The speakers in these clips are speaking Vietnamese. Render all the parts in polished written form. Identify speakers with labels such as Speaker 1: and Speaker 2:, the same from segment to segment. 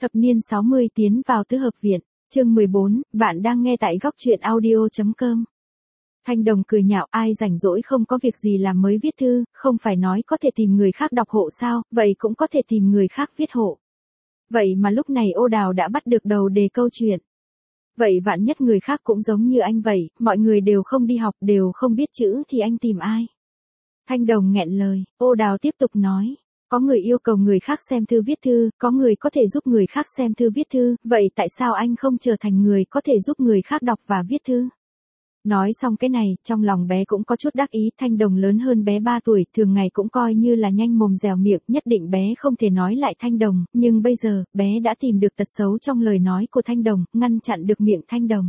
Speaker 1: Thập niên 60 tiến vào tứ hợp viện, chương 14, bạn đang nghe tại góc truyện audio.com. Thanh Đồng cười nhạo, ai rảnh rỗi không có việc gì làm mới viết thư, không phải nói có thể tìm người khác đọc hộ sao, vậy cũng có thể tìm người khác viết hộ. Vậy mà lúc này Ô Đào đã bắt được đầu đề câu chuyện. Vậy vạn nhất người khác cũng giống như anh vậy, mọi người đều không đi học, đều không biết chữ thì anh tìm ai? Thanh Đồng nghẹn lời, Ô Đào tiếp tục nói. Có người yêu cầu người khác xem thư viết thư, có người có thể giúp người khác xem thư viết thư, vậy tại sao anh không trở thành người có thể giúp người khác đọc và viết thư? Nói xong cái này, trong lòng bé cũng có chút đắc ý, Thanh Đồng lớn hơn bé 3 tuổi, thường ngày cũng coi như là nhanh mồm dẻo miệng, nhất định bé không thể nói lại Thanh Đồng, nhưng bây giờ, bé đã tìm được tật xấu trong lời nói của Thanh Đồng, ngăn chặn được miệng Thanh Đồng.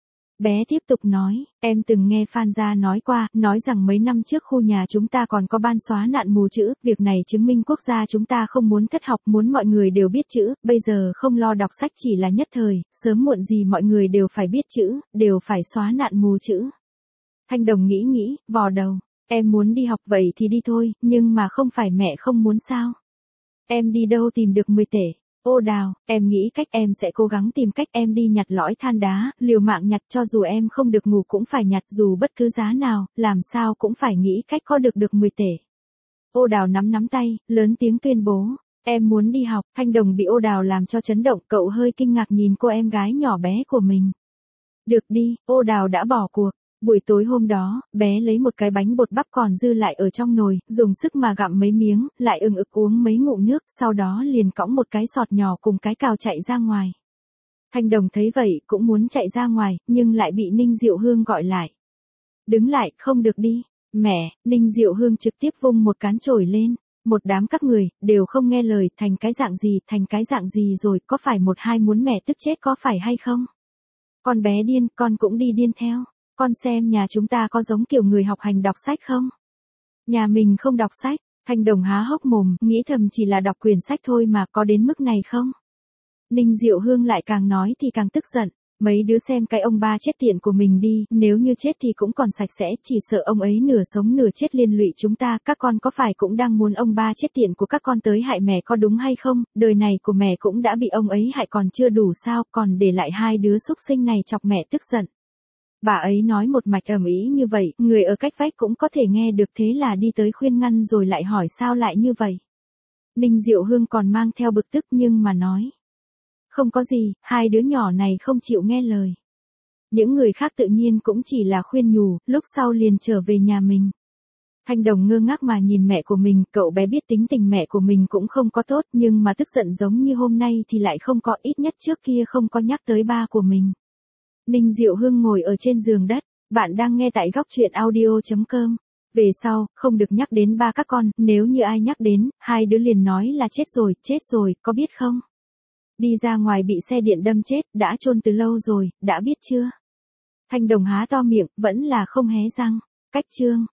Speaker 1: Bé tiếp tục nói, em từng nghe Phan Gia nói qua, nói rằng mấy năm trước khu nhà chúng ta còn có ban xóa nạn mù chữ, việc này chứng minh quốc gia chúng ta không muốn thất học, muốn mọi người đều biết chữ, bây giờ không lo đọc sách chỉ là nhất thời, sớm muộn gì mọi người đều phải biết chữ, đều phải xóa nạn mù chữ. Thanh Đồng nghĩ, vò đầu, em muốn đi học vậy thì đi thôi, nhưng mà không phải mẹ không muốn sao? Em đi đâu tìm được 10 tể? Ô Đào, em nghĩ cách em sẽ cố gắng tìm cách em đi nhặt lõi than đá, liều mạng nhặt cho dù em không được ngủ cũng phải nhặt dù bất cứ giá nào, làm sao cũng phải nghĩ cách có được 10 tể. Ô Đào nắm tay, lớn tiếng tuyên bố, em muốn đi học. Thanh Đồng bị Ô Đào làm cho chấn động, cậu hơi kinh ngạc nhìn cô em gái nhỏ bé của mình. Được đi, Ô Đào đã bỏ cuộc. Buổi tối hôm đó, bé lấy một cái bánh bột bắp còn dư lại ở trong nồi, dùng sức mà gặm mấy miếng, lại ừng ực uống mấy ngụm nước, sau đó liền cõng một cái sọt nhỏ cùng cái cào chạy ra ngoài. Thanh Đồng thấy vậy, cũng muốn chạy ra ngoài, nhưng lại bị Ninh Diệu Hương gọi lại. Đứng lại, không được đi. Mẹ, Ninh Diệu Hương trực tiếp vung một cán chổi lên. Một đám các người, đều không nghe lời, thành cái dạng gì rồi, có phải một hai muốn mẹ tức chết có phải hay không? Con bé điên, con cũng đi điên theo. Con xem nhà chúng ta có giống kiểu người học hành đọc sách không? Nhà mình không đọc sách. Thanh Đồng há hốc mồm, nghĩ thầm chỉ là đọc quyển sách thôi mà có đến mức này không? Ninh Diệu Hương lại càng nói thì càng tức giận. Mấy đứa xem cái ông ba chết tiện của mình đi, nếu như chết thì cũng còn sạch sẽ, chỉ sợ ông ấy nửa sống nửa chết liên lụy chúng ta, các con có phải cũng đang muốn ông ba chết tiện của các con tới hại mẹ có đúng hay không? Đời này của mẹ cũng đã bị ông ấy hại còn chưa đủ sao, còn để lại hai đứa xúc sinh này chọc mẹ tức giận. Bà ấy nói một mạch ầm ĩ như vậy, người ở cách vách cũng có thể nghe được, thế là đi tới khuyên ngăn rồi lại hỏi sao lại như vậy. Ninh Diệu Hương còn mang theo bực tức nhưng mà nói. Không có gì, hai đứa nhỏ này không chịu nghe lời. Những người khác tự nhiên cũng chỉ là khuyên nhủ, lúc sau liền trở về nhà mình. Thanh Đồng ngơ ngác mà nhìn mẹ của mình, cậu bé biết tính tình mẹ của mình cũng không có tốt, nhưng mà tức giận giống như hôm nay thì lại không có, ít nhất trước kia không có nhắc tới ba của mình. Ninh Diệu Hương ngồi ở trên giường đất, bạn đang nghe tại góc truyện audio.com. Về sau, không được nhắc đến ba các con, nếu như ai nhắc đến, hai đứa liền nói là chết rồi, có biết không? Đi ra ngoài bị xe điện đâm chết, đã chôn từ lâu rồi, đã biết chưa? Thanh Đồng há to miệng, vẫn là không hé răng. Cách chương.